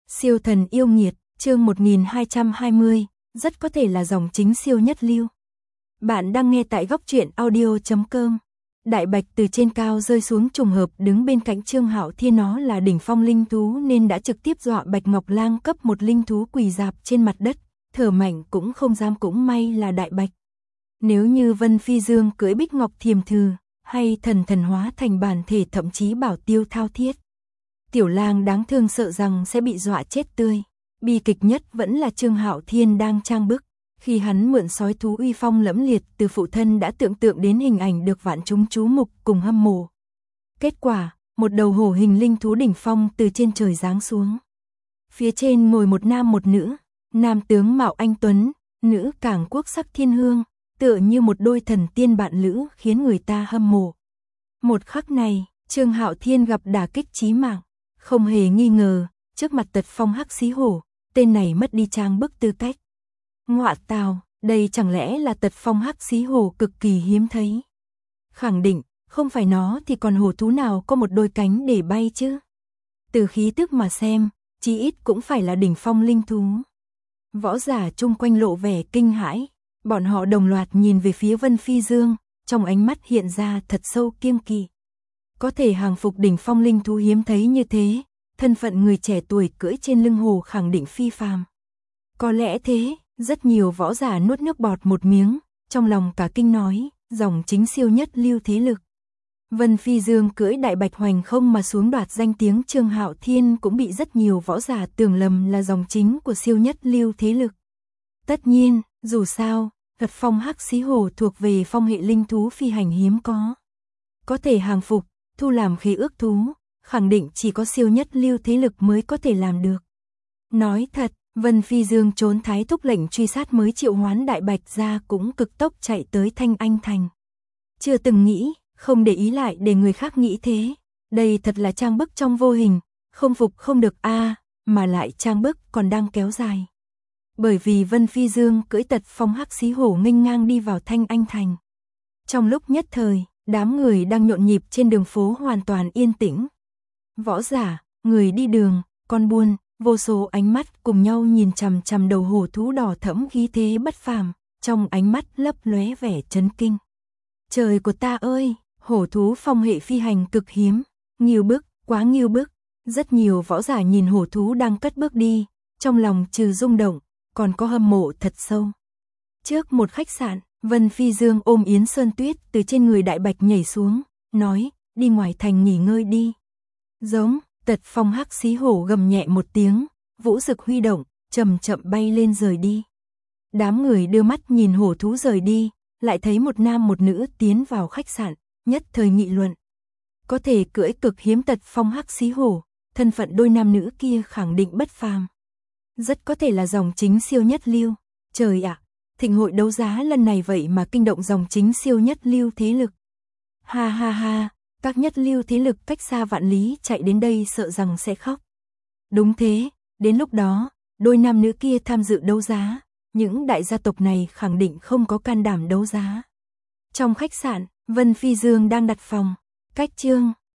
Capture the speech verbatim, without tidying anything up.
Siêu thần yêu nghiệt, chương một nghìn hai trăm hai mươi, rất có thể là dòng chính siêu nhất lưu. Bạn đang nghe tại góc truyện audio chấm com. Đại bạch từ trên cao rơi xuống trùng hợp đứng bên cạnh Trương Hạo Thiên, nó là đỉnh phong linh thú nên đã trực tiếp dọa Bạch Ngọc Lang cấp một linh thú quỳ rạp trên mặt đất, thở mạnh cũng không dám, cũng may là đại bạch. Nếu như Vân Phi Dương cưỡi Bích Ngọc Thiềm Thừ, hay thần thần hóa thành bản thể, thậm chí bảo tiêu thao thiết, Tiểu Lang đáng thương sợ rằng sẽ bị dọa chết tươi. Bi kịch nhất vẫn là Trương Hạo Thiên đang trang bức, khi hắn mượn sói thú uy phong lẫm liệt từ phụ thân đã tưởng tượng đến hình ảnh được vạn chúng chú mục cùng hâm mộ. Kết quả, một đầu hổ hình linh thú đỉnh phong từ trên trời giáng xuống. Phía trên ngồi một nam một nữ, nam tướng mạo anh tuấn, nữ càng quốc sắc thiên hương, tựa như một đôi thần tiên bạn lữ khiến người ta hâm mộ. Một khắc này, Trương Hạo Thiên gặp đả kích chí mạng. Không hề nghi ngờ, trước mặt Tật Phong Hắc Xí Hổ, tên này mất đi trang bức tư cách. Ngọa tào, đây chẳng lẽ là Tật Phong Hắc Xí Hổ cực kỳ hiếm thấy. Khẳng định, không phải nó thì còn hổ thú nào có một đôi cánh để bay chứ. Từ khí tức mà xem, chí ít cũng phải là đỉnh phong linh thú. Võ giả chung quanh lộ vẻ kinh hãi, bọn họ đồng loạt nhìn về phía Vân Phi Dương, trong ánh mắt hiện ra thật sâu kiêng kỵ. Có thể hàng phục đỉnh phong linh thú hiếm thấy như thế, thân phận người trẻ tuổi cưỡi trên lưng hổ khẳng định phi phàm. Có lẽ thế, rất nhiều võ giả nuốt nước bọt một miếng, trong lòng cả kinh nói, dòng chính siêu nhất lưu thế lực. Vân Phi Dương cưỡi đại bạch hoành không mà xuống, đoạt danh tiếng. Trương Hạo Thiên cũng bị rất nhiều võ giả tưởng lầm là dòng chính của siêu nhất lưu thế lực. Tất nhiên, dù sao, Tật Phong Hắc Xí Hổ thuộc về phong hệ linh thú phi hành hiếm có. Có thể hàng phục, thu làm khí ước thú, khẳng định chỉ có siêu nhất lưu thế lực mới có thể làm được. Nói thật, Vân Phi Dương trốn thái thúc lệnh truy sát mới triệu hoán đại bạch ra cũng cực tốc chạy tới Thanh Anh Thành. Chưa từng nghĩ, không để ý lại để người khác nghĩ thế. Đây thật là trang bức trong vô hình, không phục không được a, à, mà lại trang bức còn đang kéo dài. Bởi vì Vân Phi Dương cưỡi Tật Phong Hắc Xí Hổ nghênh ngang đi vào Thanh Anh Thành. Trong lúc nhất thời, đám người đang nhộn nhịp trên đường phố hoàn toàn yên tĩnh. Võ giả, người đi đường, con buôn, vô số ánh mắt cùng nhau nhìn chằm chằm đầu hổ thú đỏ thẫm khí thế bất phàm, trong ánh mắt lấp lóe vẻ chấn kinh. Trời của ta ơi, hổ thú phong hệ phi hành cực hiếm, nghiêu bức, quá nghiêu bức. Rất nhiều võ giả nhìn hổ thú đang cất bước đi, trong lòng trừ rung động, còn có hâm mộ thật sâu. Trước một khách sạn, Vân Phi Dương ôm Yến Sơn Tuyết từ trên người đại bạch nhảy xuống, nói, đi ngoài thành nghỉ ngơi đi. Giống, Tật Phong Hắc Xí Hổ gầm nhẹ một tiếng, vũ dực huy động, chậm chậm bay lên rời đi. Đám người đưa mắt nhìn hổ thú rời đi, lại thấy một nam một nữ tiến vào khách sạn, nhất thời nghị luận. Có thể cưỡi cực hiếm Tật Phong Hắc Xí Hổ, thân phận đôi nam nữ kia khẳng định bất phàm. Rất có thể là dòng chính siêu nhất lưu. Trời ạ! Thịnh hội đấu giá lần này vậy mà kinh động dòng chính siêu nhất lưu thế lực. Ha ha ha, các nhất lưu thế lực cách xa vạn lý chạy đến đây sợ rằng sẽ khóc. Đúng thế, đến lúc đó, đôi nam nữ kia tham dự đấu giá, những đại gia tộc này khẳng định không có can đảm đấu giá. Trong khách sạn, Vân Phi Dương đang đặt phòng, cách Trương